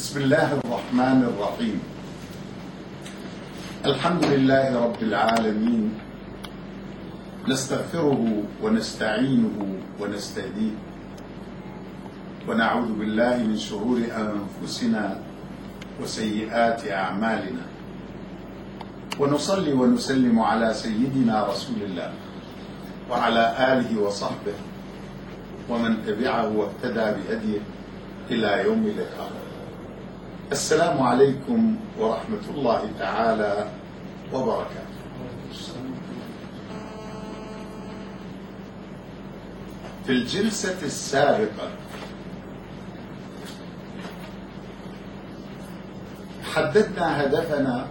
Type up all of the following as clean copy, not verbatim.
بسم الله الرحمن الرحيم. الحمد لله رب العالمين، نستغفره ونستعينه ونستهديه، ونعوذ بالله من شرور أنفسنا وسيئات أعمالنا، ونصلي ونسلم على سيدنا رسول الله وعلى آله وصحبه ومن تبعه واهتدى بهديه إلى يوم اللقاء. السلام عليكم ورحمة الله تعالى وبركاته. في الجلسة السابقة حددنا هدفنا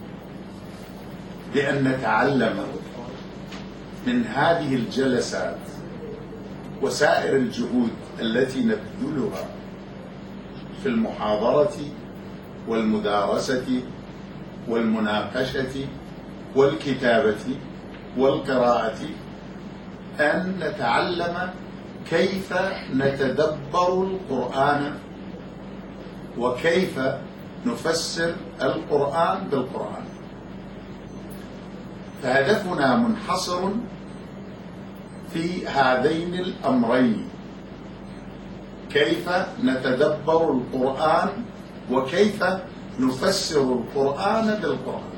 بأن نتعلم من هذه الجلسات وسائر الجهود التي نبذلها في المحاضرة والمدارسة والمناقشة والكتابة والقراءة، أن نتعلم كيف نتدبر القرآن وكيف نفسر القرآن بالقرآن. فهدفنا منحصر في هذين الأمرين: كيف نتدبر القرآن وكيف نفسر القرآن بالقرآن.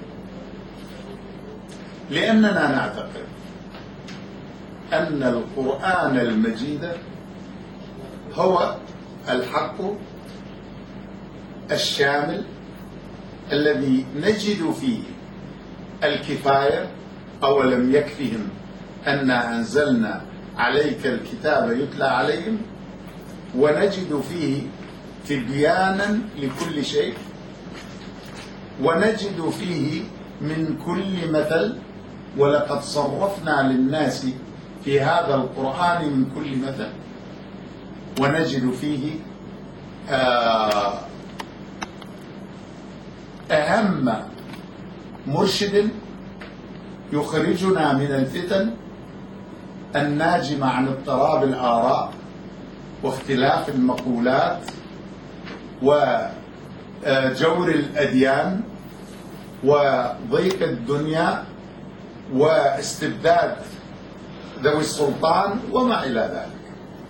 لأننا نعتقد أن القرآن المجيد هو الحق الشامل الذي نجد فيه الكفاية. أولم يكفهم أنا أنزلنا عليك الكتاب يتلى عليهم، ونجد فيه تبيانا لكل شيء، ونجد فيه من كل مثل، ولقد صرفنا للناس في هذا القرآن من كل مثل، ونجد فيه أهم مرشد يخرجنا من الفتن الناجمة عن اضطراب الآراء واختلاف المقولات وجور الأديان وضيق الدنيا واستبداد ذوي السلطان وما إلى ذلك.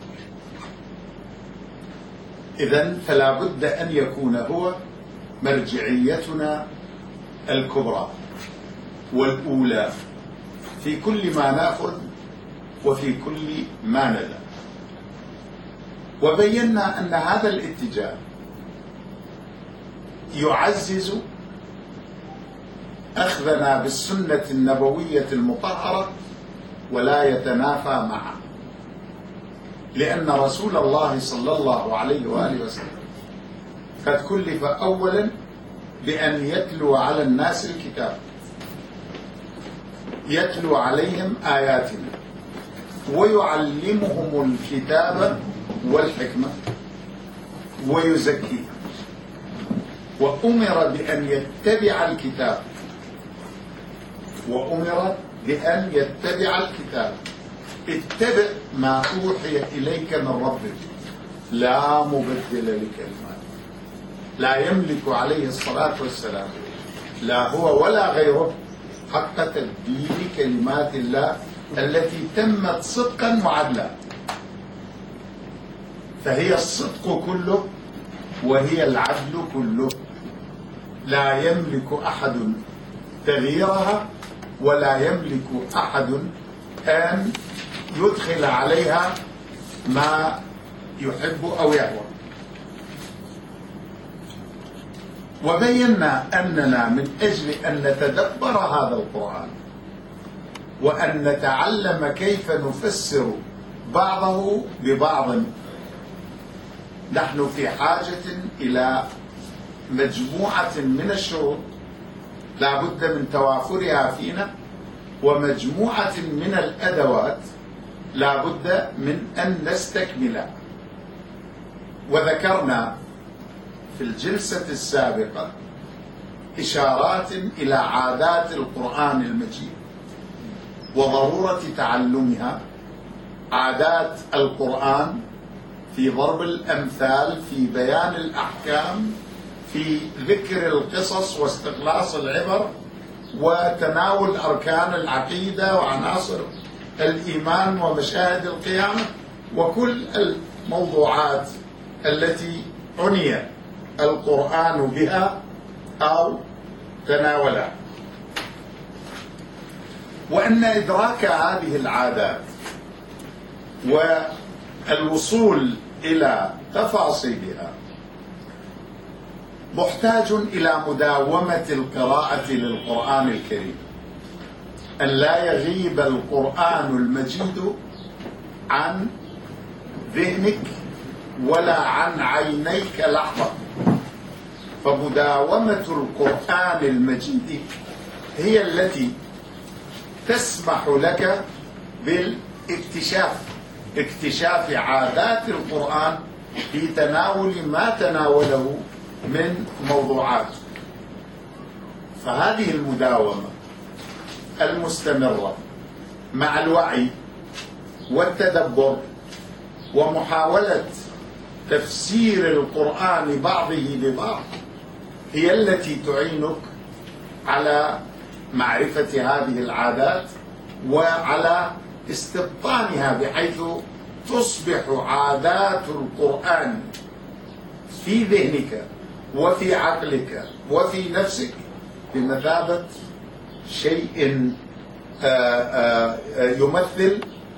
إذن فلا بد أن يكون هو مرجعيتنا الكبرى والأولى في كل ما نأخذ وفي كل ما ندع. وبينا أن هذا الاتجاه يعزز أخذنا بالسنة النبوية المطهرة ولا يتنافى معها، لأن رسول الله صلى الله عليه وآله وسلم قد كلف أولا بأن يتلو على الناس الكتاب، يتلو عليهم آياتنا ويعلمهم الكتاب والحكمة ويزكيهم، وأمر بأن يتبع الكتاب، وأمر بأن يتبع الكتاب. اتبع ما أوحي إليك من ربك لا مبدل لكلماته. لا يملك عليه الصلاة والسلام لا هو ولا غيره حق تبديل كلمات الله التي تمت صدقا وعدلا، فهي الصدق كله وهي العدل كله. لا يملك أحد تغييرها، ولا يملك أحد أن يدخل عليها ما يحب أو يهوى. وبينا أننا من أجل أن نتدبر هذا القرآن وأن نتعلم كيف نفسر بعضه ببعض، نحن في حاجة إلى مجموعة من الشروط لا بد من توافرها فينا، ومجموعة من الأدوات لا بد من أن نستكملها. وذكرنا في الجلسة السابقة إشارات إلى عادات القرآن المجيد وضرورة تعلمها، عادات القرآن في ضرب الأمثال، في بيان الأحكام، في ذكر القصص واستخلاص العبر وتناول أركان العقيدة وعناصر الإيمان ومشاهد القيامة وكل الموضوعات التي عني القرآن بها أو تناولها. وأن إدراك هذه العادات والوصول إلى تفاصيلها محتاج إلى مداومة القراءة للقرآن الكريم، أن لا يغيب القرآن المجيد عن ذهنك ولا عن عينيك لحظة. فمداومة القرآن المجيد هي التي تسمح لك باكتشاف عادات القرآن في تناول ما تناوله من موضوعات. فهذه المداومة المستمرة مع الوعي والتدبر ومحاولة تفسير القرآن بعضه ببعض هي التي تعينك على معرفة هذه العادات وعلى استبطانها، بحيث تصبح عادات القرآن في ذهنك وفي عقلك وفي نفسك بمثابة شيء يمثل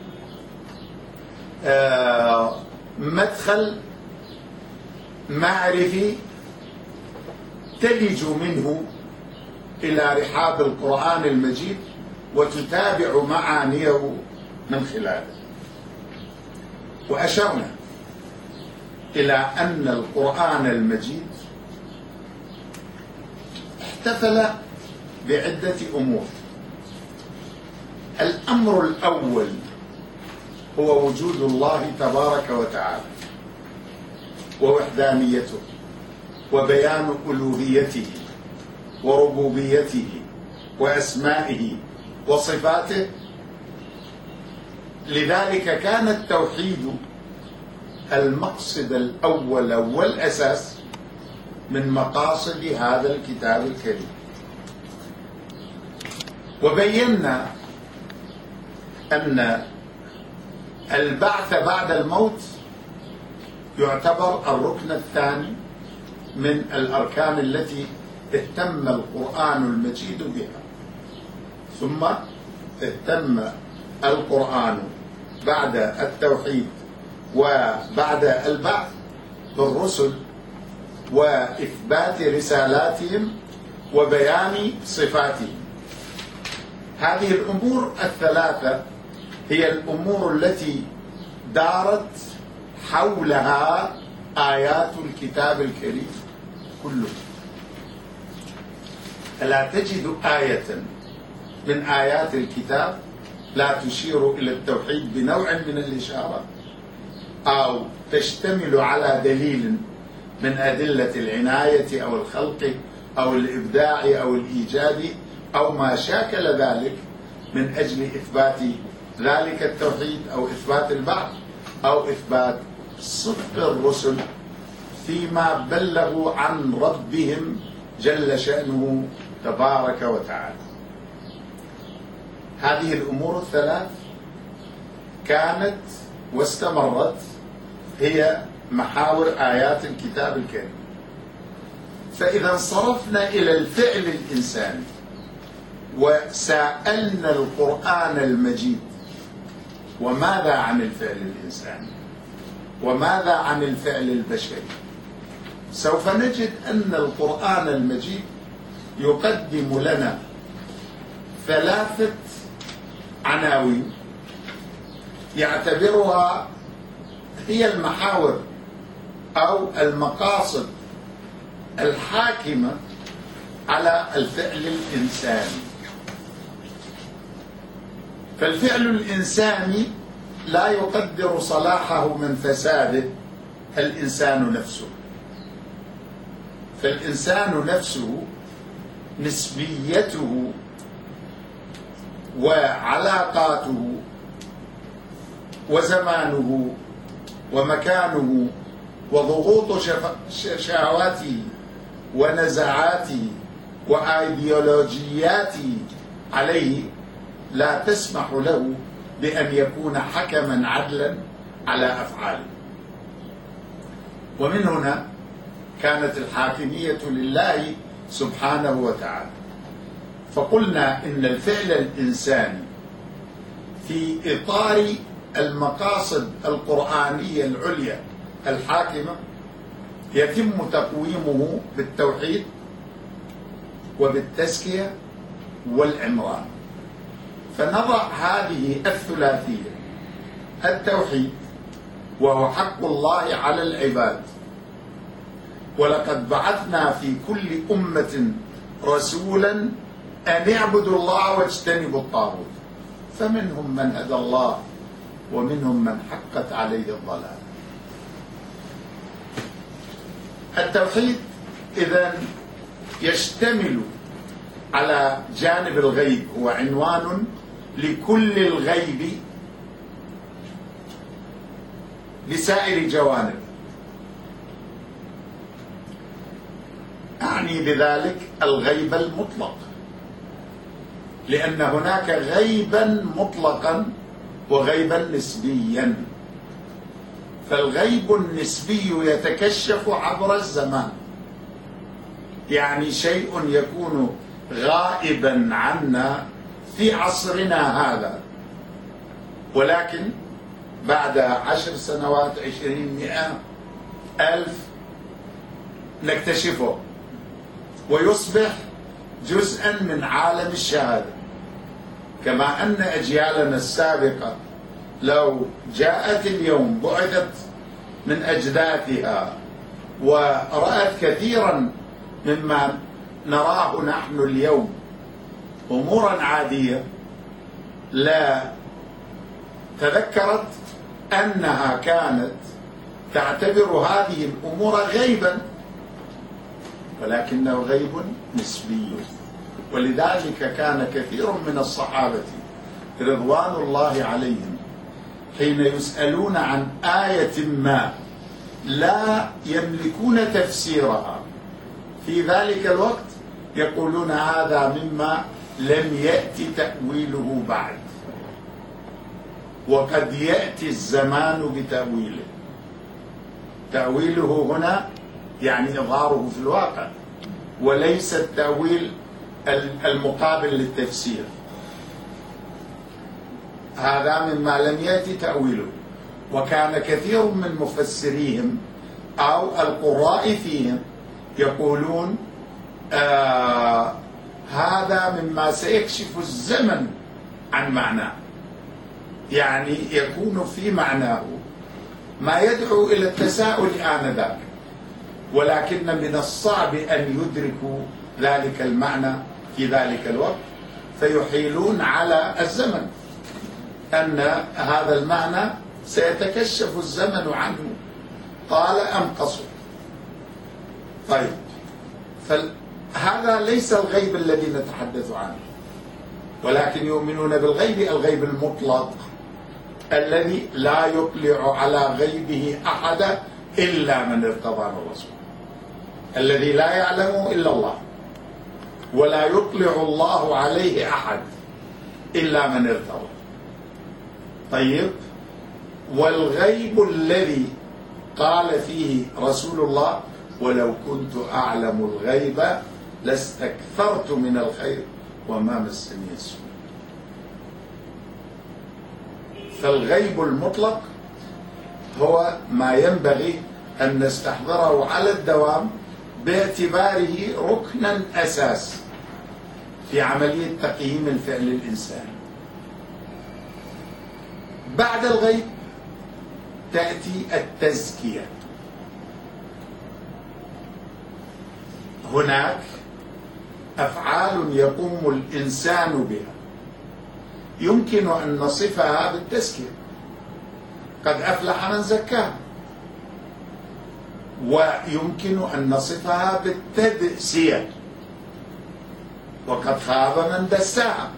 مدخل معرفي تلج منه إلى رحاب القرآن المجيد وتتابع معانيه من خلاله. وأشرنا إلى أن القرآن المجيد احتفل بعدة أمور. الأمر الأول هو وجود الله تبارك وتعالى ووحدانيته وبيان ألوهيته وربوبيته وأسمائه وصفاته. لذلك كان التوحيد المقصد الأول والأساس من مقاصد هذا الكتاب الكريم. وبينا أن البعث بعد الموت يعتبر الركن الثاني من الأركان التي اهتم القرآن المجيد بها. ثم اهتم القرآن بعد التوحيد وبعد البعث بالرسل وإثبات رسالاتهم وبيان صفاتهم. هذه الأمور الثلاثة هي الأمور التي دارت حولها آيات الكتاب الكريم كله. ألا تجد آية من آيات الكتاب لا تشير إلى التوحيد بنوع من الإشارة أو تشتمل على دليل من أدلة العناية أو الخلق أو الإبداع أو الإيجاد أو ما شاكل ذلك من أجل إثبات ذلك التوحيد أو إثبات البعث أو إثبات صدق الرسل فيما بلغوا عن ربهم جل شأنه تبارك وتعالى. هذه الأمور الثلاث كانت واستمرت هي محاور آيات الكتاب الكريم. فإذا انصرفنا إلى الفعل الإنساني وسألنا القرآن المجيد وماذا عن الفعل الإنساني وماذا عن الفعل البشري، سوف نجد أن القرآن المجيد يقدم لنا ثلاثة عناوين يعتبرها هي المحاور أو المقاصد الحاكمة على الفعل الإنساني. فالفعل الإنساني لا يقدر صلاحه من فساده الإنسان نفسه. فالإنسان نفسه نسبيته وعلاقاته وزمانه ومكانه وضغوط شهواته ونزعاته وأيديولوجياته عليه لا تسمح له بأن يكون حكما عدلا على أفعاله. ومن هنا كانت الحاكمية لله سبحانه وتعالى. فقلنا إن الفعل الإنساني في إطار المقاصد القرآنية العليا الحاكمة يتم تقويمه بالتوحيد وبالتزكية والعمران. فنضع هذه الثلاثية: التوحيد وهو حق الله على العباد، ولقد بعثنا في كل أمة رسولا أن اعبدوا الله واجتنبوا الطاغوت، فمنهم من هدى الله ومنهم من حقت عليه الضلالة. التوحيد إذن يشتمل على جانب الغيب، هو عنوان لكل الغيب بسائر جوانبه. أعني بذلك الغيب المطلق، لأن هناك غيبا مطلقا وغيبا نسبيا. فالغيب النسبي يتكشف عبر الزمان، يعني شيء يكون غائبا عنا في عصرنا هذا، ولكن بعد 10 سنوات 20 100 1000 نكتشفه ويصبح جزءا من عالم الشهادة. كما أن أجيالنا السابقة لو جاءت اليوم بعثت من أجداثها ورأت كثيرا مما نراه نحن اليوم أمورا عادية، لا تذكرت أنها كانت تعتبر هذه الأمور غيبا، ولكنه غيب نسبي. ولذلك كان كثير من الصحابة رضوان الله عليهم حين يسألون عن آية ما لا يملكون تفسيرها في ذلك الوقت يقولون هذا مما لم يأتي تأويله بعد، وقد يأتي الزمان بتأويله. تأويله هنا يعني إظهاره في الواقع، وليس التأويل المقابل للتفسير. هذا مما لم يأتي تأويله. وكان كثير من مفسريهم أو القراء فيهم يقولون هذا مما سيكشف الزمن عن معناه، يعني يكون في معناه ما يدعو إلى التساؤل آنذاك، ولكن من الصعب أن يدركوا ذلك المعنى في ذلك الوقت، فيحيلون على الزمن أن هذا المعنى سيتكشف الزمن عنه طال أم قصر. طيب، فهذا ليس الغيب الذي نتحدث عنه، ولكن يؤمنون بالغيب، الغيب المطلق الذي لا يطلع على غيبه أحد إلا من ارتضى من الرسول، الذي لا يعلمه إلا الله، ولا يطلع الله عليه أحد إلا من ارتضى. طيب، والغيب الذي قال فيه رسول الله: ولو كنت أعلم الغيب لاستكثرت من الخير وما مسني السوء. فالغيب المطلق هو ما ينبغي أن نستحضره على الدوام باعتباره ركنا أساسي في عملية تقييم الفعل الإنساني. بعد الغيب تأتي التزكية. هناك أفعال يقوم الإنسان بها يمكن أن نصفها بالتزكية. قد أفلح من زكاها، ويمكن أن نصفها بالتدسية، وقد خاب من دساها.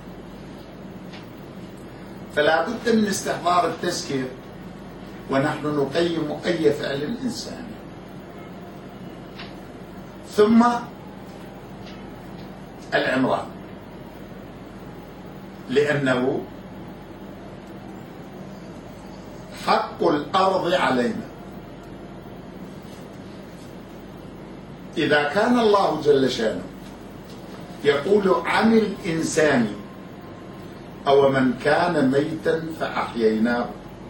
فلا بد من استحضار التزكية ونحن نقيم أي فعل إنساني. ثم العمران، لأنه حق الأرض علينا. إذا كان الله جل شانه يقول عن الإنسان أو من كان ميتا فأحييناه،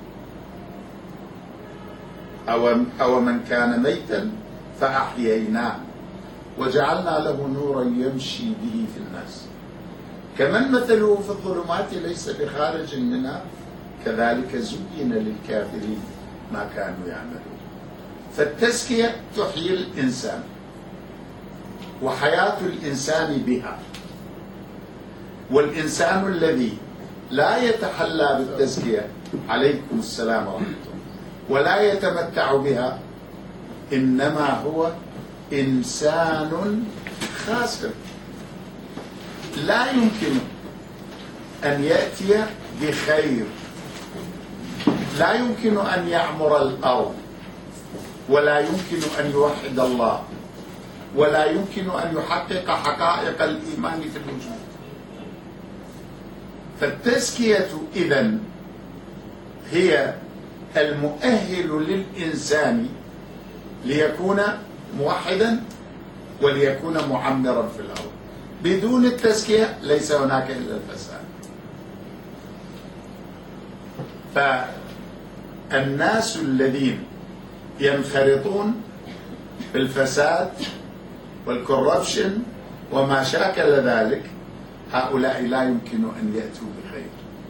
أو من كان ميتا فأحييناه وجعلنا له نورا يمشي به في الناس كمن مثله في الظلمات ليس بخارج منها كذلك زين للكافرين ما كانوا يعملون. فالتزكية تحيي الإنسان وحياة الإنسان بها، والإنسان الذي لا يتحلى بالتزكية عليكم السلام ورحمة الله ولا يتمتع بها إنما هو إنسان خاسر، لا يمكن أن يأتي بخير، لا يمكن أن يعمر الأرض، ولا يمكن أن يوحد الله، ولا يمكن أن يحقق حقائق الإيمان في الوجود. فالتزكية إذن هي المؤهل للإنسان ليكون موحدا وليكون معمرا في الأرض. بدون التزكية ليس هناك إلا الفساد. فالناس الذين ينخرطون في الفساد والكوربشن وما شاكل ذلك هؤلاء لا يمكن أن يأتوا بخير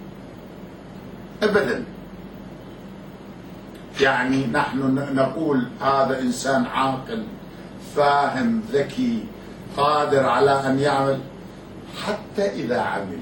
أبدا. يعني نحن نقول هذا إنسان عاقل فاهم ذكي قادر على أن يعمل، حتى إذا عمل،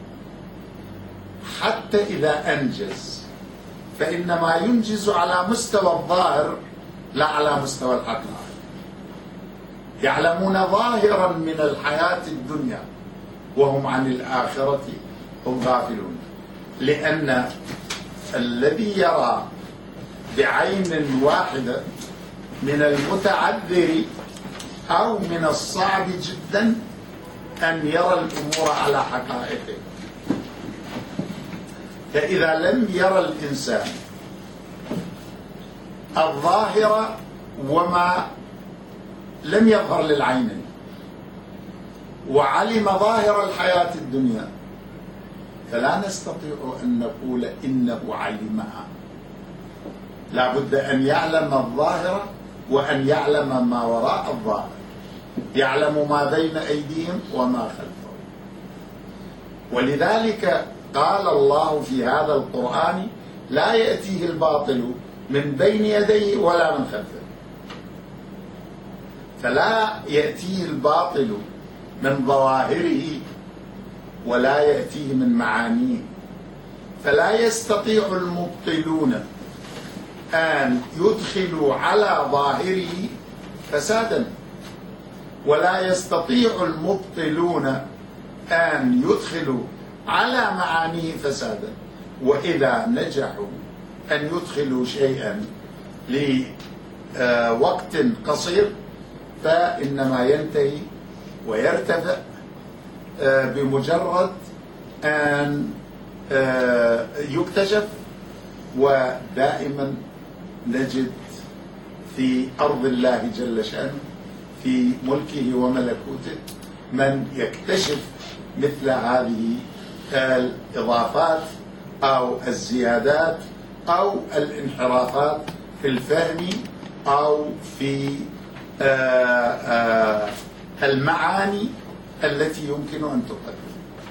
حتى إذا أنجز، فإنما ينجز على مستوى الظاهر لا على مستوى الحقيقة. يعلمون ظاهرا من الحياة الدنيا وهم عن الآخرة هم غافلون، لأن الذي يرى بعين واحدة من المتعذر أو من الصعب جدا أن يرى الأمور على حقائقه. فإذا لم يرى الإنسان الظاهر وما لم يظهر للعين وعلم ظاهر الحياة الدنيا فلا نستطيع أن نقول إنه علمها. لا بد أن يعلم الظاهر وأن يعلم ما وراء الظاهر، يعلم ما بين أيديهم وما خلفهم. ولذلك قال الله في هذا القرآن لا يأتيه الباطل من بين يديه ولا من خلفه. فلا يأتيه الباطل من ظواهره ولا يأتيه من معانيه. فلا يستطيع المبطلون أن يدخلوا على ظاهره فسادا، ولا يستطيع المبطلون أن يدخلوا على معانيه فسادا. وإذا نجحوا أن يدخلوا شيئا لوقت قصير فإنما ينتهي ويرتفع بمجرد أن يكتشف. ودائما نجد في أرض الله جل شأنه في ملكه وملكوته من يكتشف مثل هذه الإضافات أو الزيادات أو الانحرافات في الفهم أو في المعاني التي يمكن أن تقدم.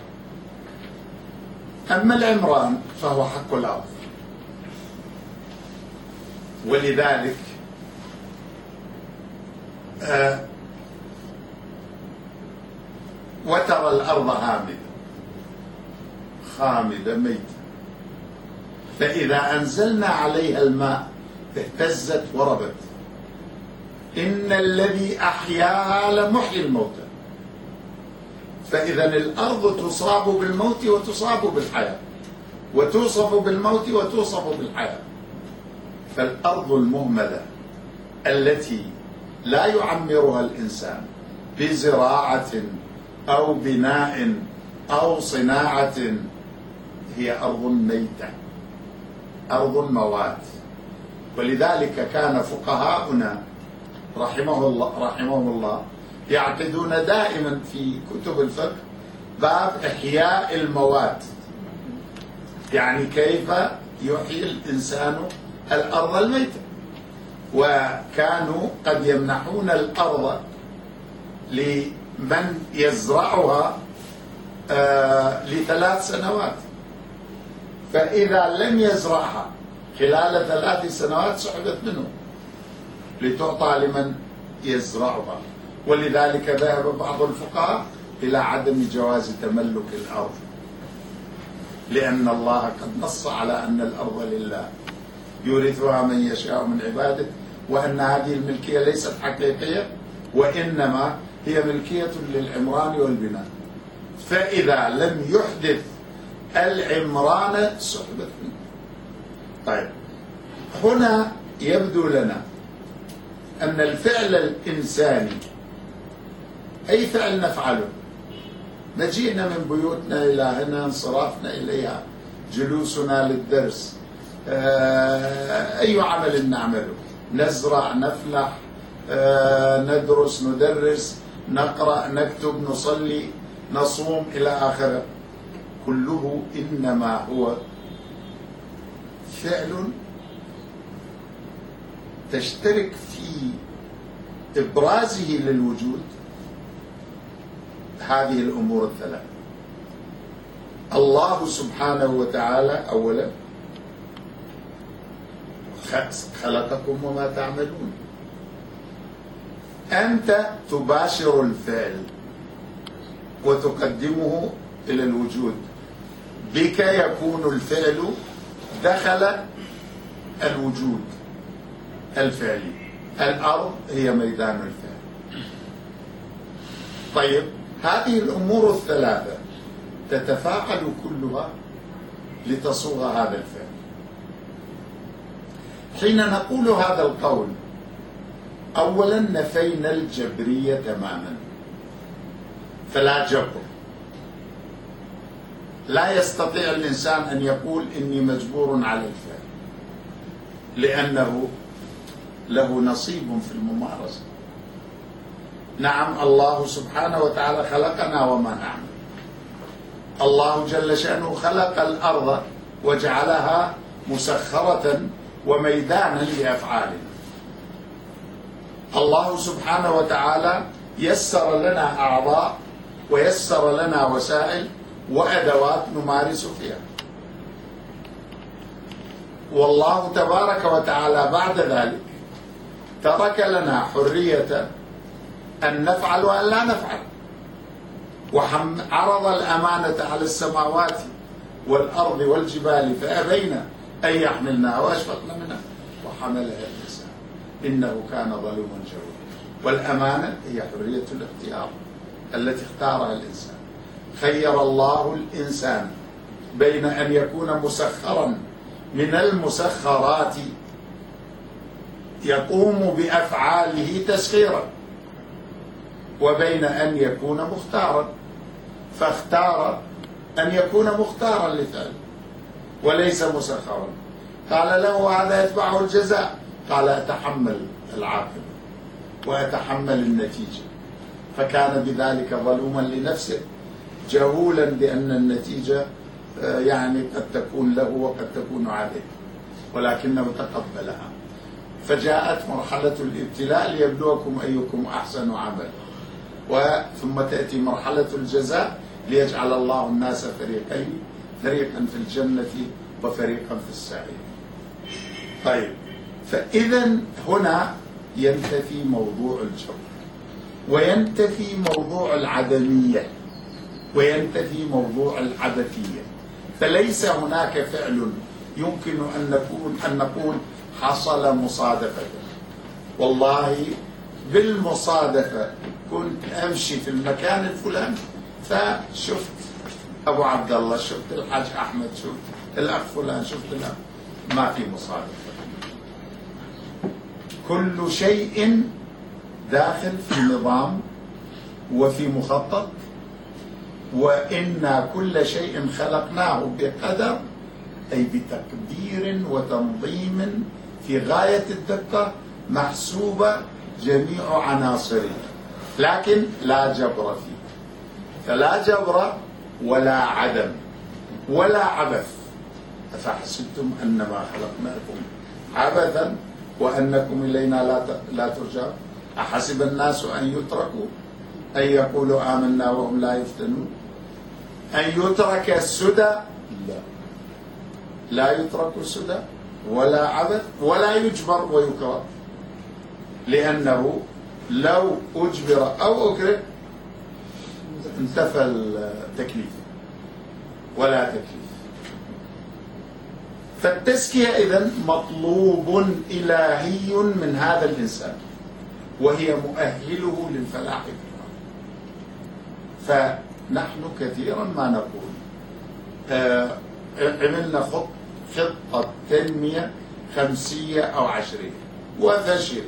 أما العمران فهو حق الأرض، ولذلك وترى الأرض هامدة خامدة ميتة فإذا أنزلنا عليها الماء اهتزت وربت إن الذي أحياها لمحيي الموتى. فإذا الأرض تصاب بالموت وتصاب بالحياة، وتوصف بالموت وتوصف بالحياة. فالأرض المهملة التي لا يعمرها الإنسان بزراعة أو بناء أو صناعة، هي أرض ميتة، أرض موات. ولذلك كان فقهاؤنا رحمهم الله يعقدون دائما في كتب الفقه باب إحياء الموات، يعني كيف يحيي الإنسان الأرض الميتة. وكانوا قد يمنحون الأرض لمن يزرعها ل3 سنوات، فإذا لم يزرعها خلال 3 سنوات سحبت منه لتعطى لمن يزرعها. ولذلك ذهب بعض الفقهاء إلى عدم جواز تملك الأرض، لأن الله قد نص على أن الأرض لله يورثها من يشاء من عباده، وأن هذه الملكية ليست حقيقية وإنما هي ملكية للعمران والبناء، فإذا لم يحدث العمران سحبت منه. طيب، هنا يبدو لنا أن الفعل الإنساني أي فعل نفعله، مجيئنا من بيوتنا إلى هنا، انصرافنا إليها، جلوسنا للدرس، أي عمل نعمله، نزرع، نفلح، ندرس، ندرس، نقرأ، نكتب، نصلي، نصوم إلى آخره، كله إنما هو فعل تشترك في إبرازه للوجود هذه الأمور الثلاث. الله سبحانه وتعالى أولا خلقكم وما تعملون، أنت تباشر الفعل وتقدمه إلى الوجود، بك يكون الفعل دخل الوجود الفعلي. الأرض هي ميدان الفعل. طيب، هذه الأمور الثلاثة تتفاعل كلها لتصوغ هذا الفعل. حين نقول هذا القول، أولا نفينا الجبرية تماما، فلا جبر. لا يستطيع الإنسان أن يقول إني مجبور على الفعل، لأنه له نصيب في الممارسة. نعم، الله سبحانه وتعالى خلقنا وما نعمل. الله جل شأنه خلق الأرض وجعلها مسخرة وميدانا لأفعالنا. الله سبحانه وتعالى يسر لنا أعضاء ويسر لنا وسائل وأدوات نمارس فيها. والله تبارك وتعالى بعد ذلك ترك لنا حرية أن نفعل وأن لا نفعل، وعرض الأمانة على السماوات والأرض والجبال فأبينا أن يحملنها وأشفقن منها وحملها الإنسان إنه كان ظلوما جهولا. والأمانة هي حرية الاختيار التي اختارها الإنسان. خير الله الإنسان بين أن يكون مسخرا من المسخرات يقوم بأفعاله تسخيرا، وبين أن يكون مختارا، فاختار أن يكون مختارا لفعله وليس مسخرا. قال له هذا يتبعه الجزاء، قال أتحمل العاقبة وأتحمل النتيجة، فكان بذلك ظلوما لنفسه جهولا بأن النتيجة يعني قد تكون له وقد تكون عليه، ولكنه تقبلها. فجاءت مرحلة الابتلاء ليبلوكم أيكم أحسن عملا، ثم تأتي مرحلة الجزاء ليجعل الله الناس فريقين، فريقا في الجنة وفريقا في السعير. طيب، فإذا هنا ينتفي موضوع الجبر، وينتفي موضوع العدمية، وينتفي موضوع العبثية. فليس هناك فعل يمكن أن نقول حصل مصادفة. والله بالمصادفة كنت أمشي في المكان الفلاني فشفت أبو عبد الله، شفت الحاج أحمد، شفت الأخ فلان، شفت الأخ. ما في مصادفة. كل شيء داخل في نظام وفي مخطط، وإنا كل شيء خلقناه بقدر، أي بتقدير وتنظيم في غاية الدقة، محسوبة جميع عناصره، لكن لا جبر فيه. فلا جبر ولا عدم ولا عبث. أفحسبتم أنما خلقناكم عبثا وأنكم إلينا لا ترجعون؟ أحسب الناس أن يتركوا أن يقولوا آمنا وهم لا يفتنون؟ أن يترك السدى؟ لا يترك السدى ولا عبث ولا يجبر ويكره، لأنه لو أجبر أو أكره انتفى التكليف ولا تكليف. فالتزكية إذن مطلوب إلهي من هذا الإنسان، وهي مؤهله للفلاح في الأرض. فنحن كثيرا ما نقول عملنا خطة تنمية 5 أو 10 وفشلت.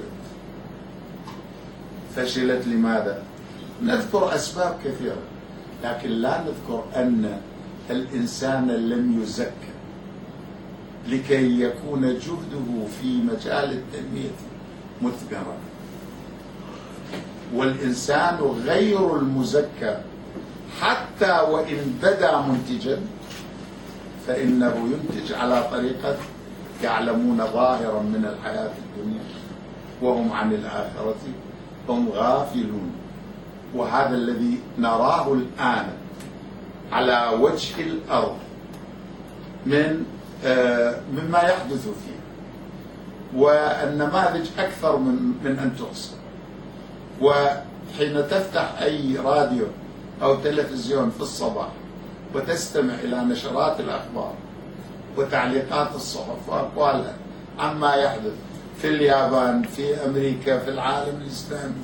فشلت لماذا؟ نذكر أسباب كثيرة، لكن لا نذكر أن الإنسان لم يزكى لكي يكون جهده في مجال التنمية مثمرا. والإنسان غير المزكى حتى وإن بدا منتجا فإنه ينتج على طريقة يعلمون ظاهرا من الحياة الدنيا وهم عن الآخرة هم غافلون. وهذا الذي نراه الآن على وجه الأرض مما يحدث فيه، والنماذج أكثر من أن تحصى. وحين تفتح أي راديو أو تلفزيون في الصباح وتستمع إلى نشرات الأخبار وتعليقات الصحف وأقوالها عما يحدث في اليابان، في أمريكا، في العالم الإسلامي،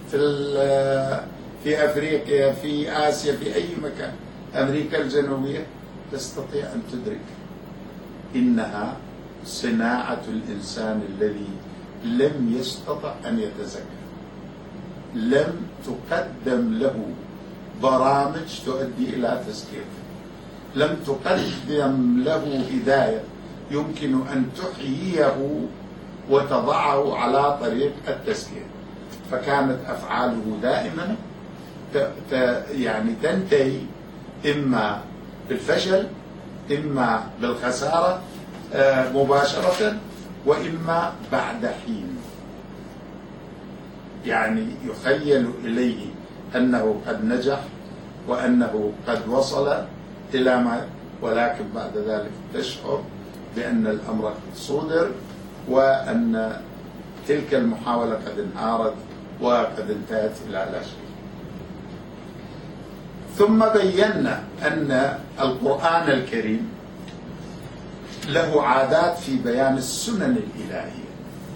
في أفريقيا، في آسيا، في أي مكان، أمريكا الجنوبية، تستطيع أن تدرك إنها صناعة الإنسان الذي لم يستطع أن يتزكى. لم تقدم له برامج تؤدي إلى تزكيته، لم تقدم له هداية يمكن أن تحييه وتضعه على طريق التزكية. فكانت أفعاله دائما يعني تنتهي إما بالفشل، إما بالخسارة مباشرة، وإما بعد حين. يعني يخيل إليه أنه قد نجح وأنه قد وصل إلى ما، ولكن بعد ذلك تشعر بأن الأمر قد صدر وأن تلك المحاولة قد انهارت وقد انتهت إلى لا شيء. ثم بينا أن القرآن الكريم له عادات في بيان السنن الإلهية،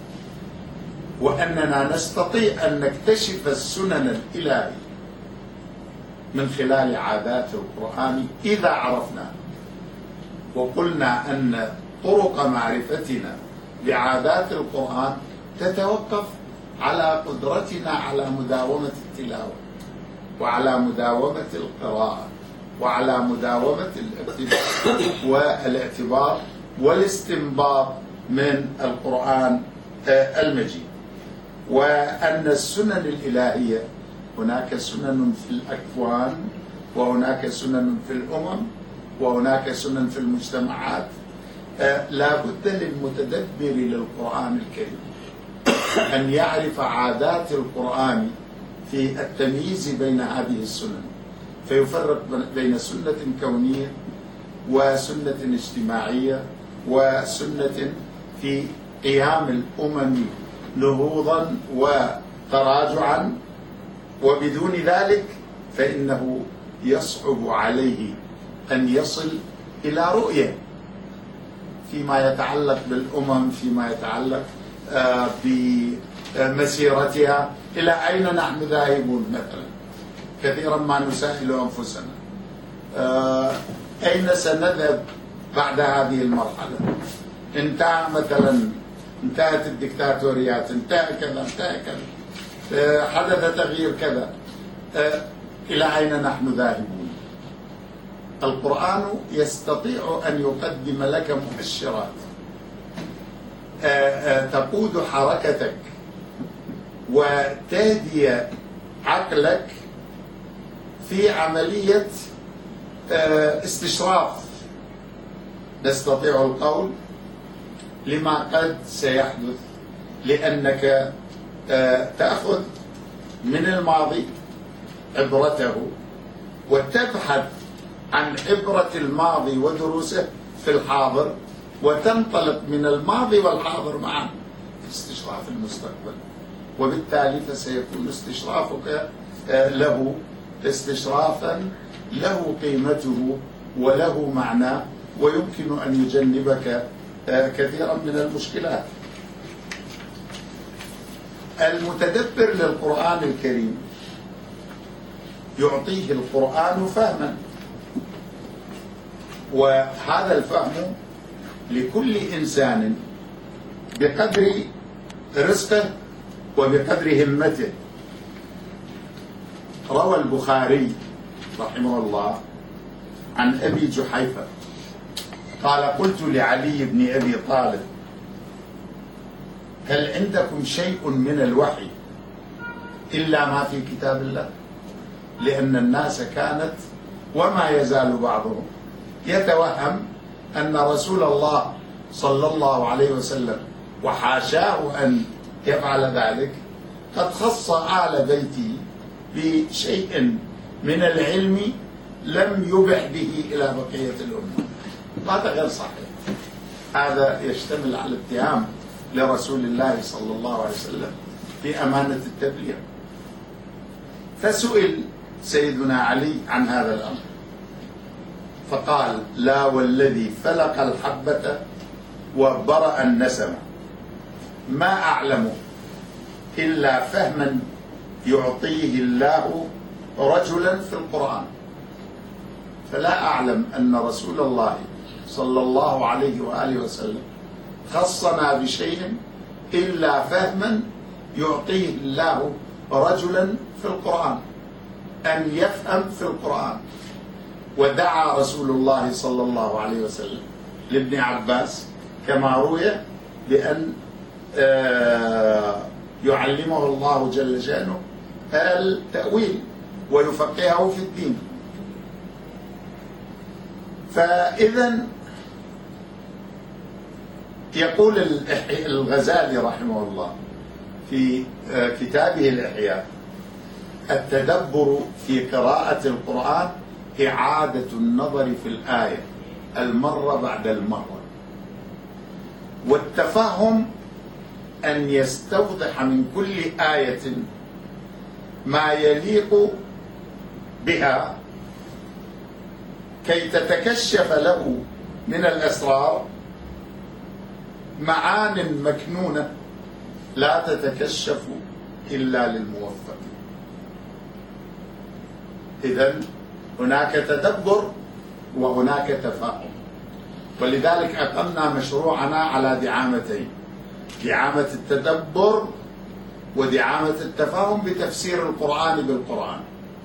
وأننا نستطيع أن نكتشف السنن الإلهية من خلال عادات القرآن إذا عرفناها. وقلنا أن طرق معرفتنا بعادات القرآن تتوقف على قدرتنا على مداومة التلاوة، وعلى مداومة القراءة، وعلى مداومة والاعتبار والاستنباط من القرآن المجيد. وأن السنن الإلهية هناك سنن في الأكوان، وهناك سنن في الأمم، وهناك سنن في المجتمعات. لا بد للمتدبر للقرآن الكريم أن يعرف عادات القرآن في التمييز بين هذه السنن، فيفرق بين سنة كونية وسنة اجتماعية وسنة في قيام الأمم نهوضا وتراجعا. وبدون ذلك فإنه يصعب عليه أن يصل إلى رؤية فيما يتعلق بالأمم، فيما يتعلق بمسيرتها، إلى أين نحن ذاهبون. مثلا كثيرا ما نسائل أنفسنا أين سنذهب بعد هذه المرحلة؟ انتهت الدكتاتوريات، انتهى كذا، انتهى كذا. حدث تغيير كذا. إلى أين نحن ذاهبون؟ القرآن يستطيع أن يقدم لك مؤشرات تقود حركتك وتهدي عقلك في عملية استشراف. نستطيع القول لما قد سيحدث، لأنك تأخذ من الماضي عبرته وتبحث عن عبرة الماضي ودروسه في الحاضر، وتنطلق من الماضي والحاضر معا في استشراف المستقبل. وبالتالي فسيكون استشرافك له استشرافا له قيمته وله معنى، ويمكن أن يجنبك كثيرا من المشكلات. المتدبر للقرآن الكريم يعطيه القرآن فهما، وهذا الفهم لكل إنسان بقدر رزقه وبقدر همته. روى البخاري رحمه الله عن أبي جحيفة قال: قلت لعلي بن أبي طالب: هل عندكم شيء من الوحي إلا ما في كتاب الله؟ لأن الناس كانت وما يزال بعضهم يتوهم أن رسول الله صلى الله عليه وسلم، وحاشاه أن يفعل ذلك، قد خص آل بيته بشيء من العلم لم يبح به إلى بقية الأمة. هذا غير صحيح. هذا يشتمل على اتهام لرسول الله صلى الله عليه وسلم بأمانة التبليغ. فسئل سيدنا علي عن هذا الأمر فقال: لا والذي فلق الحبة وبرأ النسمة ما أعلم إلا فهما يعطيه الله رجلا في القرآن. فلا أعلم أن رسول الله صلى الله عليه وآله وسلم خصنا بشيء إلا فهما يعطيه الله رجلا في القرآن، أن يفهم في القرآن. ودعا رسول الله صلى الله عليه وسلم لابن عباس كما روي بأن يعلمه الله جل شأنه التأويل ويفقهه في الدين. فإذا يقول الغزالي رحمه الله في كتابه الإحياء: التدبر في قراءة القرآن إعادة النظر في الآية المرة بعد المرة، والتفهم أن يستوضح من كل آية ما يليق بها كي تتكشف له من الأسرار معان مكنونة لا تتكشف إلا للموفق. إذن هناك تدبر وهناك تفاهم، ولذلك أقمنا مشروعنا على دعامتين: دعامة التدبر ودعامة التفاهم بتفسير القرآن بالقرآن.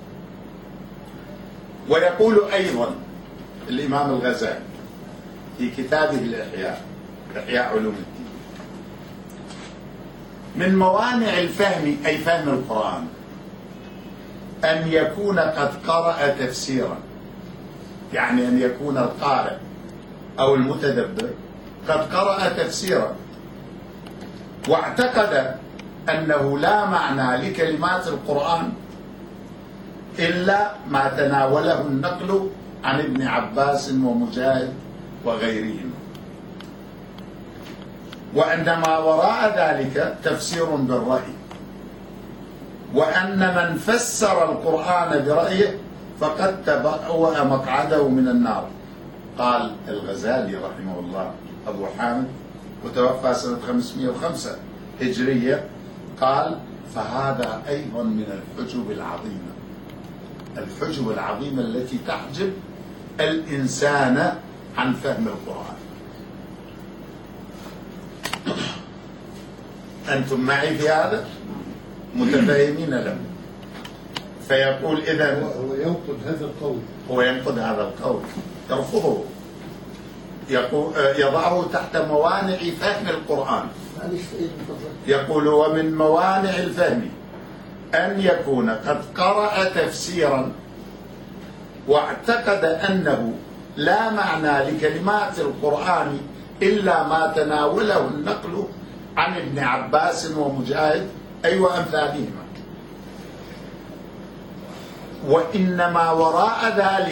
ويقول أيضا الإمام الغزالي في كتابه الإحياء، إحياء علوم الدين: من موانع الفهم أي فهم القرآن أن يكون قد قرأ تفسيرا، يعني أن يكون القارئ أو المتدبر قد قرأ تفسيرا واعتقد أنه لا معنى لكلمات القرآن إلا ما تناوله النقل عن ابن عباس ومجاهد وغيرهم، وأن ما وراء ذلك تفسير بالرأي، وأن من فسر القرآن برأيه فقد تبوأ مقعده من النار. قال الغزالي رحمه الله أبو حامد، وتوفى سنة 505 هجرية، قال: فهذا أيضا من الحجب العظيمة، الحجب العظيمة التي تحجب الإنسان عن فهم القرآن. أنتم معي في هذا؟ متفاهمين له. فيقول إذا هو ينقض هذا القول، هو ينقض هذا القول، يرفضه، يضعه تحت موانع فهم القرآن. يقول: ومن موانع الفهم أن يكون قد قرأ تفسيرا واعتقد أنه لا معنى لكلمات القرآن إلا ما تناوله النقل عن ابن عباس ومجاهد وأمثالهما، وإنما وراء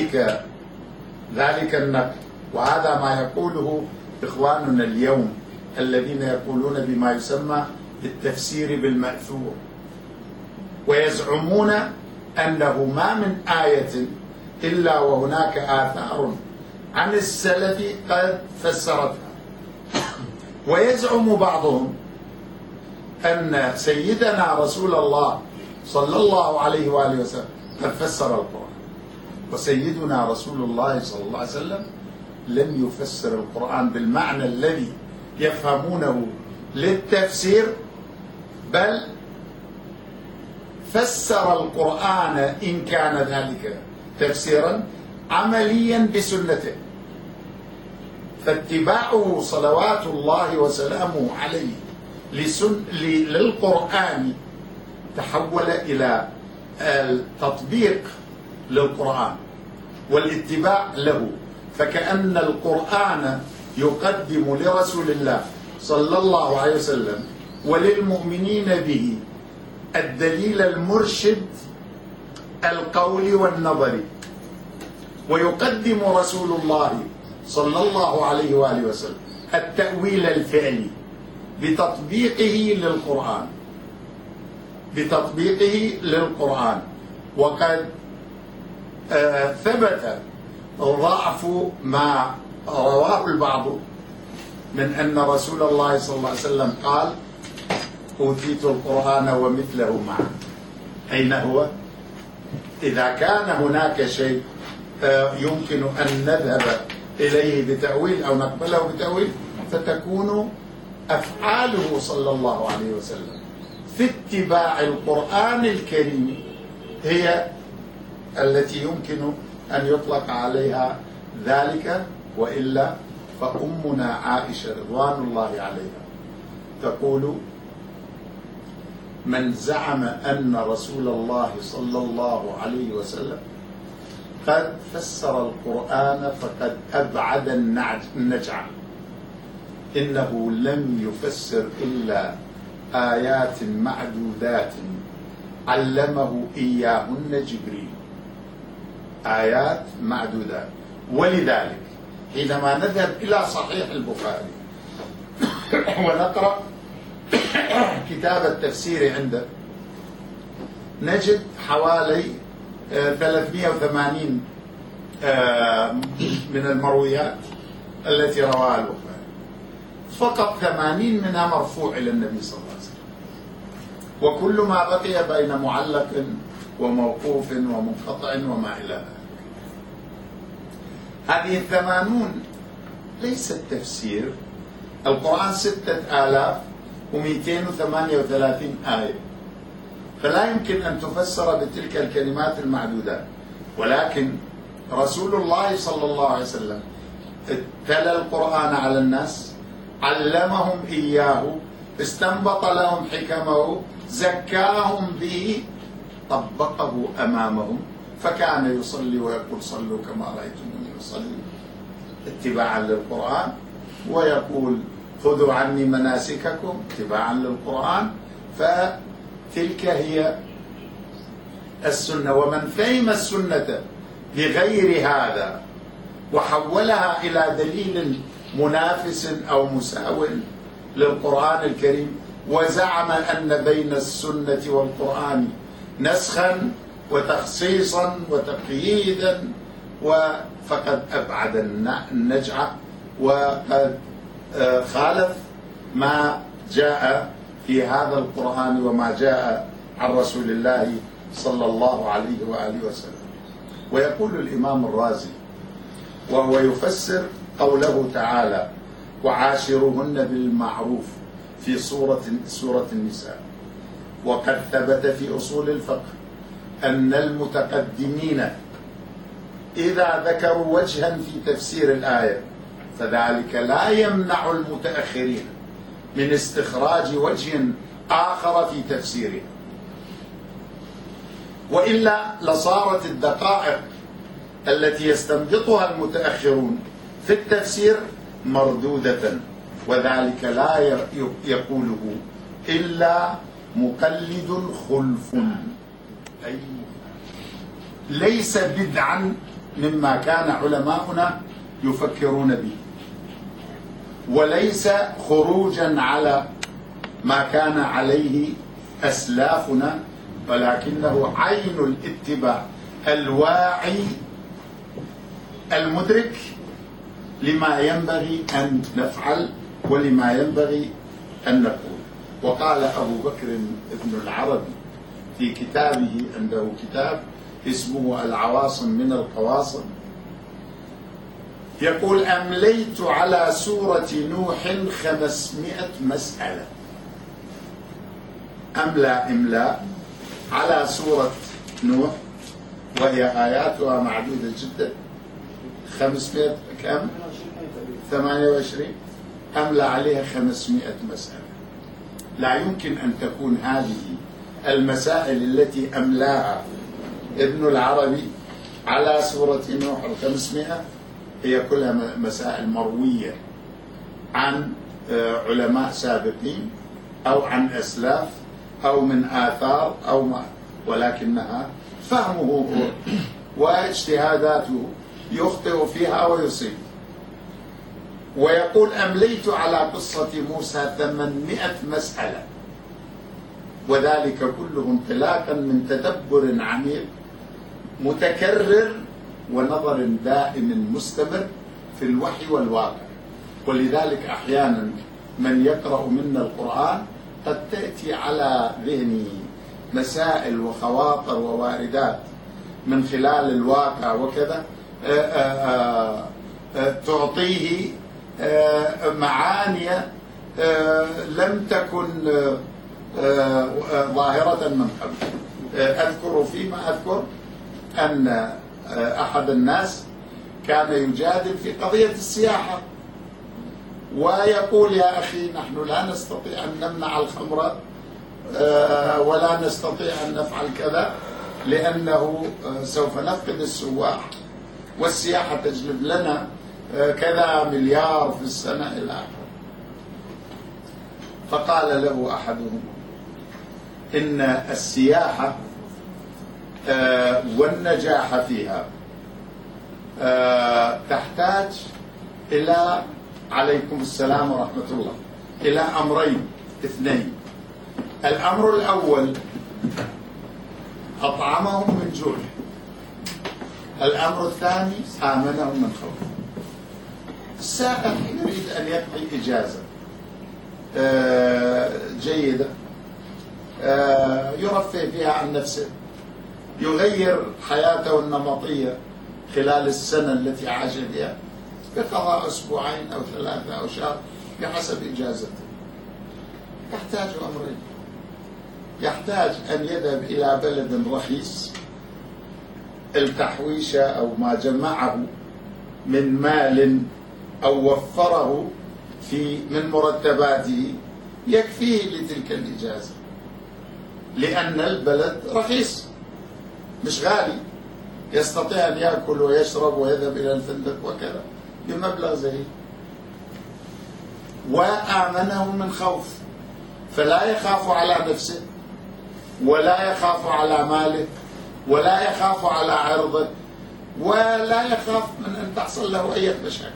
ذلك النقل. وهذا ما يقوله إخواننا اليوم الذين يقولون بما يسمى بالتفسير بالمأثور، ويزعمون أنه ما من آية إلا وهناك آثار عن السلف قد فسرتها. ويزعم بعضهم أن سيدنا رسول الله صلى الله عليه وآله وسلم قد فسر القرآن، وسيدنا رسول الله صلى الله عليه وسلم لم يفسر القرآن بالمعنى الذي يفهمونه للتفسير، بل فسر القرآن إن كان ذلك تفسيرا عمليا بسنته. فاتباعه صلوات الله وسلامه عليه للقرآن تحول إلى التطبيق للقرآن والاتباع له، فكأن القرآن يقدم لرسول الله صلى الله عليه وسلم وللمؤمنين به الدليل المرشد القولي والنظري، ويقدم رسول الله صلى الله عليه وآله وسلم التأويل الفعلي بتطبيقه للقرآن. وقد ثبت ضعف ما رواه البعض من أن رسول الله صلى الله عليه وسلم قال: أوتيت القرآن ومثله معه. أين هو؟ إذا كان هناك شيء يمكن أن نذهب إليه بتأويل أو نقبله بتأويل، فتكون أفعاله صلى الله عليه وسلم في اتباع القرآن الكريم هي التي يمكن أن يطلق عليها ذلك. وإلا فأمنا عائشة رضوان الله عليها تقول: من زعم أن رسول الله صلى الله عليه وسلم قد فسر القرآن فقد أبعد النجعة، إنه لم يفسر إلا آيات معدودات علمه إياهن جبريل. آيات معدودات. ولذلك حينما نذهب إلى صحيح البخاري ونقرأ كتاب التفسير عنده، نجد حوالي 380 من المرويات التي رواها البخاري، فقط 80 منها مرفوع إلى النبي صلى الله عليه وسلم، وكل ما بقي بين معلق وموقوف ومنقطع وما إلى ذلك. هذه 80 ليست تفسير. القرآن 6238 آية، فلا يمكن أن تفسر بتلك الكلمات المعدودات. ولكن رسول الله صلى الله عليه وسلم تلا القرآن على الناس، علمهم إياه، استنبط لهم حكمه، زكاهم به، طبقه أمامهم، فكان يصلي ويقول: صلوا كما رأيتموني أصلي، اتباعا للقرآن، ويقول: خذوا عني مناسككم، اتباعا للقرآن. فتلك هي السنة. ومن فهم السنة بغير هذا وحولها إلى دليل منافس أو مساو للقرآن الكريم، وزعم أن بين السنة والقرآن نسخا وتخصيصا وتقييدا، فقد أبعد النجعة، وقد خالف ما جاء في هذا القرآن وما جاء عن رسول الله صلى الله عليه وآله وسلم. ويقول الإمام الرازي وهو يفسر قوله تعالى: وعاشرهن بالمعروف في سورة النساء، وقد ثبت في أصول الفقه أن المتقدمين إذا ذكروا وجها في تفسير الآية فذلك لا يمنع المتأخرين من استخراج وجه آخر في تفسيره، وإلا لصارت الدقائق التي يستنبطها المتأخرون في التفسير مردودة، وذلك لا يقوله إلا مقلد خلف، أي ليس بدعا مما كان علماؤنا يفكرون به، وليس خروجا على ما كان عليه أسلافنا، ولكنه عين الاتباع الواعي المدرك لما ينبغي أن نفعل ولما ينبغي أن نقول. وقال أبو بكر ابن العربي في كتابه، عنده كتاب اسمه العواصم من القواصم، يقول: أمليت على سورة نوح 500 مسألة. أملى إملاء على سورة نوح وهي آياتها معدودة جدا، 500 كم؟ 28. أملى عليها 500 مسألة. لا يمكن أن تكون هذه المسائل التي أملاها ابن العربي على سورة نوح 500 هي كلها مسائل مروية عن علماء سابقين أو عن أسلاف أو من آثار أو ما، ولكنها فهمه هو واجتهاداته يخطئ فيها ويصيب. ويقول: أمليت على قصة موسى 800 مسألة، وذلك كله انطلاقا من تدبر عميق متكرر ونظر دائم مستمر في الوحي والواقع. ولذلك أحيانا من يقرأ منا القرآن قد تأتي على ذهنه مسائل وخواطر وواردات من خلال الواقع وكذا تعطيه معاني لم تكن ظاهرة من قبل. أذكر فيما أذكر أن أحد الناس كان يجادل في قضية السياحة، ويقول: يا أخي، نحن لا نستطيع أن نمنع الخمر ولا نستطيع أن نفعل كذا، لأنه سوف نفقد السواح، والسياحة تجلب لنا كذا مليار في السنة إلى آخره. فقال له أحدهم: إن السياحة والنجاح فيها تحتاج إلى، عليكم السلام ورحمة الله، إلى أمرين اثنين. الأمر الأول: أطعمهم من جوع. الأمر الثاني: آمنهم من خوف. السائح يريد أن يقضي إجازة جيدة يرفه فيها عن نفسه، يغير حياته النمطية خلال السنة التي عاش فيها بقضاء أسبوعين أو 3 أو شهر بحسب إجازته. يحتاج أمرين: يحتاج أن يذهب إلى بلد رخيص، التحويشة أو ما جمعه من مال أو وفره من مرتباته يكفيه لتلك الإجازة، لأن البلد رخيص مش غالي، يستطيع أن يأكل ويشرب ويذهب إلى الفندق وكذا بمبلغ زهيد. وآمنه من خوف، فلا يخاف على نفسه ولا يخاف على ماله ولا يخاف على عرضه ولا يخاف من أن تحصل له أي مشاكل.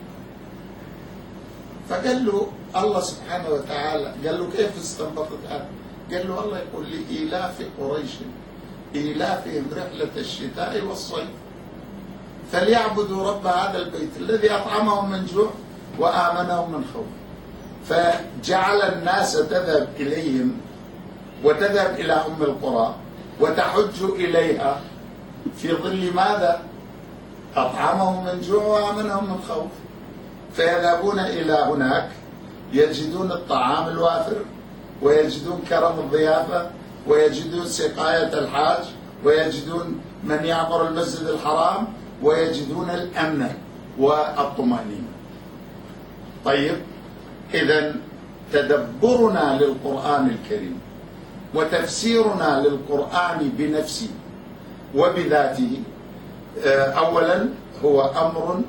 فقال له الله سبحانه وتعالى، قال له: كيف استنبطت هذا؟ قال له: الله يقول: لإيلاف قريش إيلافهم رحلة الشتاء والصيف فليعبدوا رب هذا البيت الذي أطعمهم من جوع وآمنهم من خوف. فجعل الناس تذهب إليهم وتذهب إلى أم القرى وتحج إليها في ظل ماذا؟ أطعمهم من جوع وآمنهم من خوف. فيذهبون إلى هناك يجدون الطعام الوافر ويجدون كرم الضيافة ويجدون سقاية الحاج، ويجدون من يعبر المسجد الحرام، ويجدون الأمن والطمأنينة. طيب، إذن تدبرنا للقرآن الكريم وتفسيرنا للقرآن بنفسه وبذاته أولا هو أمر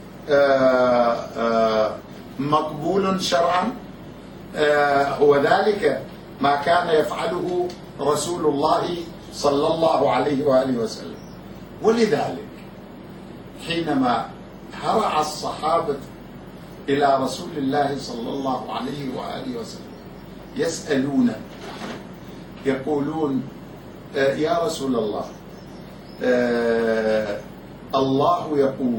مقبول شرعا، هو ذلك ما كان يفعله رسول الله صلى الله عليه وآله وسلم. ولذلك حينما هرع الصحابة إلى رسول الله صلى الله عليه وآله وسلم يسألون يقولون يا رسول الله، الله يقول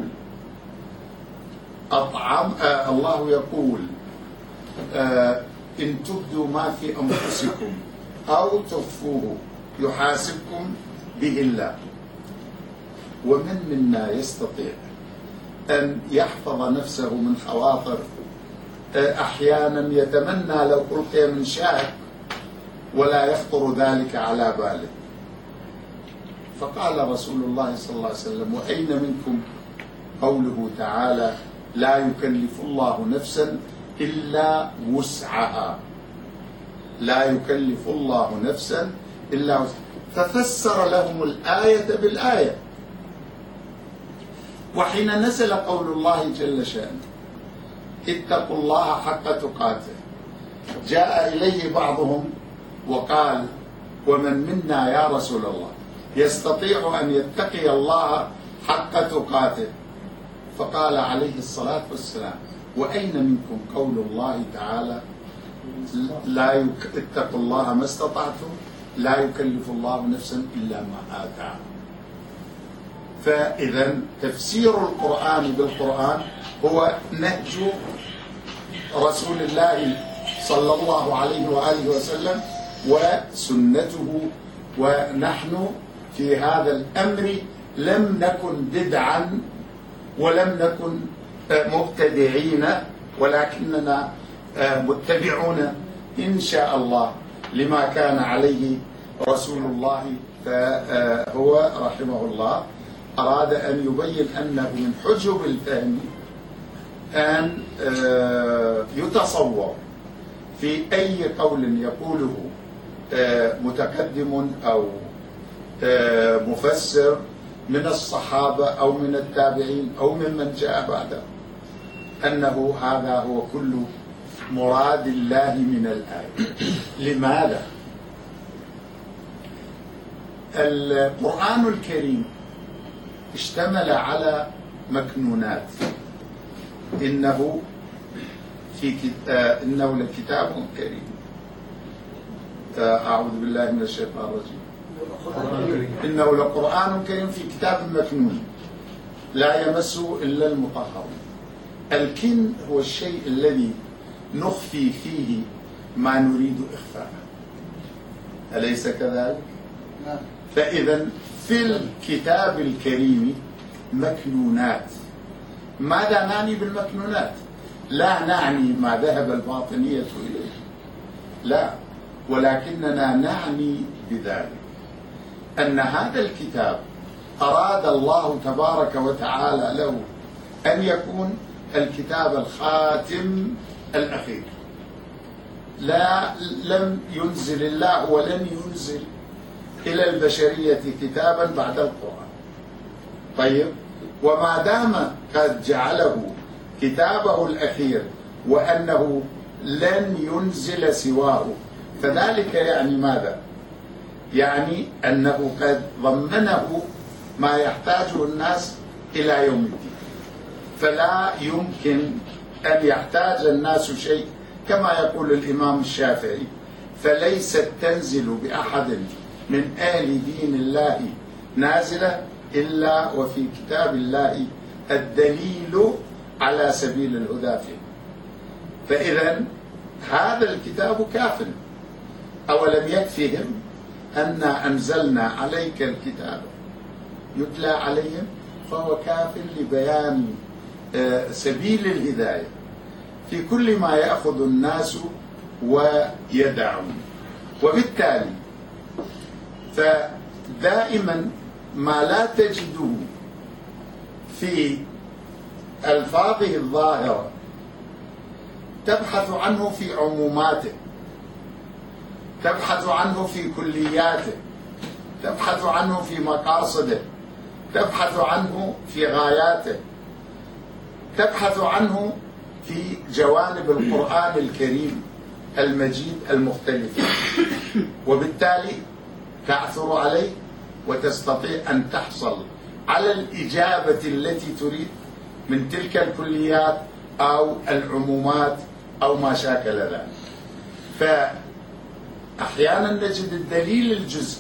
الله يقول إن تبدوا ما في أنفسكم أو تخفوه يحاسبكم به الله. ومن منا يستطيع أن يحفظ نفسه من خواطر أحيانا يتمنى لو ألقي من شاهق ولا يخطر ذلك على باله؟ فقال رسول الله صلى الله عليه وسلم: وأين منكم قوله تعالى: لا يكلف الله نفسا إلا وسعها. لا يكلف الله نفسا إلا وسعها. ففسر لهم الآية بالآية. وحين نزل قول الله جل شأنه: اتقوا الله حق تقاته، جاء إليه بعضهم وقال: ومن منا يا رسول الله يستطيع أن يتقي الله حق تقاته؟ فقال عليه الصلاة والسلام: وأين منكم قول الله تعالى: اتقوا الله ما استطعتم، لا يكلف الله نفسا إلا ما آتاها. فإذا تفسير القرآن بالقرآن هو نهج رسول الله صلى الله عليه وآله وسلم وسنته، ونحن في هذا الأمر لم نكن بدعا ولم نكن مبتدعين، ولكننا متبعون إن شاء الله لما كان عليه رسول الله. فهو رحمه الله أراد أن يبين أنه من حجب الفهم أن يتصور في أي قول يقوله متقدم أو مفسر من الصحابة أو من التابعين أو ممن جاء بعده أنه هذا هو كل مراد الله من الآية. لماذا؟ القرآن الكريم اشتمل على مكنونات. إنه لكتاب كريم. أعوذ بالله من الشيطان الرجيم. إنه لقرآن كريم في كتاب مكنون لا يمسه إلا المطهرون. الكن هو الشيء الذي نخفي فيه ما نريد إخفاءه، أليس كذلك؟ فإذا في الكتاب الكريم مكنونات. ماذا نعني بالمكنونات؟ لا نعني ما ذهب الباطنية إليه، لا، ولكننا نعني بذلك أن هذا الكتاب أراد الله تبارك وتعالى له أن يكون الكتاب الخاتم الأخير. لم ينزل الله ولن ينزل إلى البشرية كتابا بعد القرآن. طيب، وما دام قد جعله كتابه الأخير وأنه لن ينزل سواه، فذلك يعني ماذا؟ يعني أنه قد ضمنه ما يحتاجه الناس إلى يوم الدين، فلا يمكن أن يحتاج الناس شيء، كما يقول الإمام الشافعي: فليست تنزل بأحد من أهل دين الله نازلة إلا وفي كتاب الله الدليل على سبيل الهدى فيه. فإذا هذا الكتاب كاف. أولم يكفهم أنا أنزلنا عليك الكتاب يتلى عليهم؟ فهو كاف لبيان سبيل الهداية في كل ما يأخذ الناس ويدعون. وبالتالي فدائما ما لا تجده في ألفاظه الظاهرة تبحث عنه في عموماته، تبحث عنه في كلياته، تبحث عنه في مقاصده، تبحث عنه في غاياته، تبحث عنه في جوانب القرآن الكريم المجيد المختلفة، وبالتالي تعثر عليه وتستطيع أن تحصل على الإجابة التي تريد من تلك الكليات أو العمومات أو ما شاكل ذلك. فأحيانا نجد الدليل الجزئي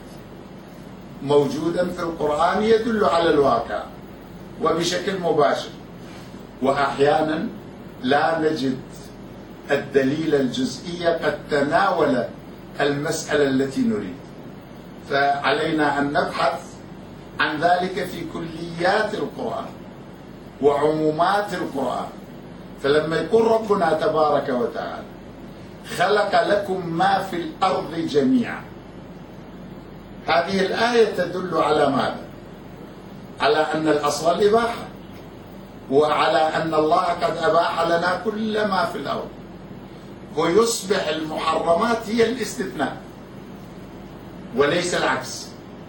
موجودا في القرآن يدل على الواقع وبشكل مباشر، وأحيانا لا نجد الدليل الجزئي قد تناول المسألة التي نريد، فعلينا أن نبحث عن ذلك في كليات القرآن وعمومات القرآن. فلما يقول ربنا تبارك وتعالى خلق لكم ما في الأرض جميعا، هذه الآية تدل على ماذا؟ على أن الأصل الإباحة، وعلى أن الله قد أباح لنا كل ما في الأرض، ويصبح المحرمات هي الاستثناء وليس العكس.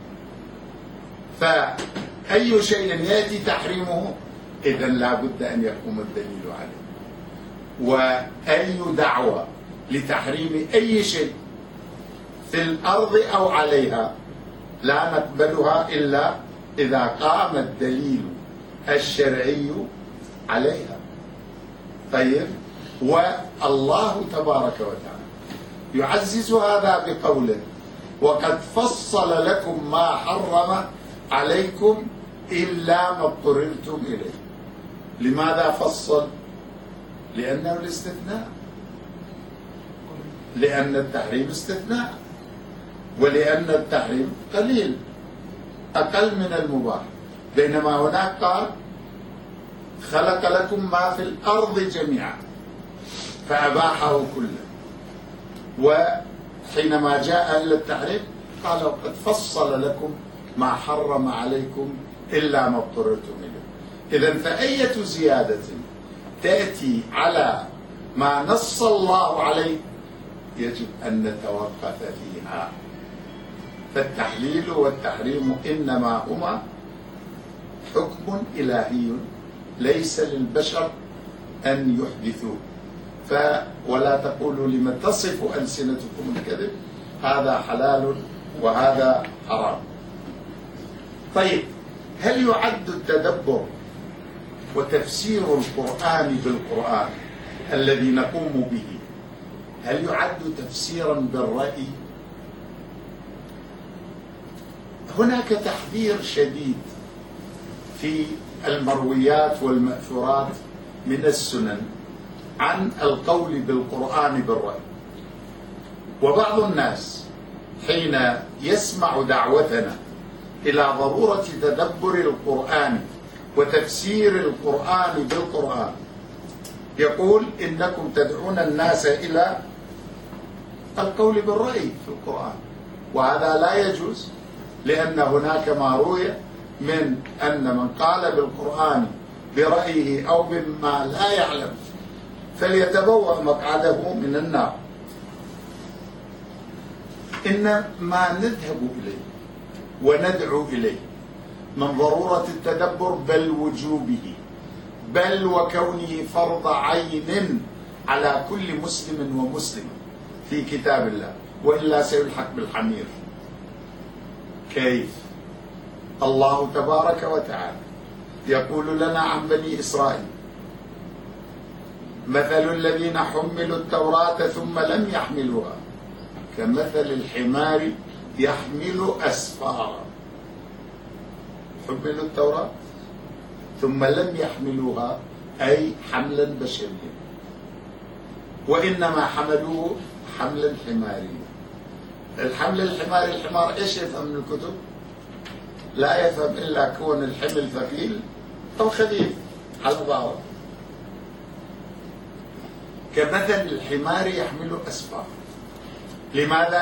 فأي شيء يأتي تحريمه إذن لا بد أن يقوم الدليل عليه. وأي دعوة لتحريم أي شيء في الأرض أو عليها لا نقبلها إلا إذا قام الدليل الشرعي عليها. طيب، والله تبارك وتعالى يعزز هذا بقوله وقد فصل لكم ما حرم عليكم إلا ما اضطررتم إليه. لماذا فصل؟ لأنه الاستثناء، لأن التحريم استثناء، ولأن التحريم قليل أقل من المباح، بينما هناك قال خلق لكم ما في الأرض جميعا فأباحه كله، وحينما جاء إلى التحريم قال وقد فصل لكم ما حرم عليكم إلا ما اضطررتم إليه. إذن فأية زيادة تأتي على ما نص الله عليه يجب أن نتوقف فيها. فالتحليل والتحريم إنما هما حكم إلهي ليس للبشر أن يحدثوه. ولا تقولوا لمن تصف ألسنتكم الكذب هذا حلال وهذا حرام. طيب، هل يعد التدبر وتفسير القرآن بالقرآن الذي نقوم به هل يعد تفسيرا بالرأي؟ هناك تحذير شديد في المرويات والمأثورات من السنن عن القول بالقرآن بالرأي، وبعض الناس حين يسمع دعوتنا إلى ضرورة تدبر القرآن وتفسير القرآن بالقرآن يقول إنكم تدعون الناس إلى القول بالرأي في القرآن، وهذا لا يجوز، لأن هناك ما روي من أن من قال بالقرآن برأيه أو بما لا يعلم فليتبوأ مقعده من النار. إن ما نذهب إليه وندعو إليه من ضرورة التدبر بل وجوبه، بل وكونه فرض عين على كل مسلم ومسلمة في كتاب الله، وإلا سيلحق بالحمير. كيف؟ الله تبارك وتعالى يقول لنا عن بني إسرائيل مثل الذين حملوا التوراة ثم لم يحملوها كمثل الحمار يحمل أسفارا. حملوا التوراة ثم لم يحملوها أي حملا بشريا، وإنما حملوه حملا حماريا. الحمل الحماري، الحمار إيش يفهم من الكتب؟ لا يفهم إلا كون الحمل ثقيل أو خفيف على ظهره. كمثل الحمار يحمل أسفار. لماذا؟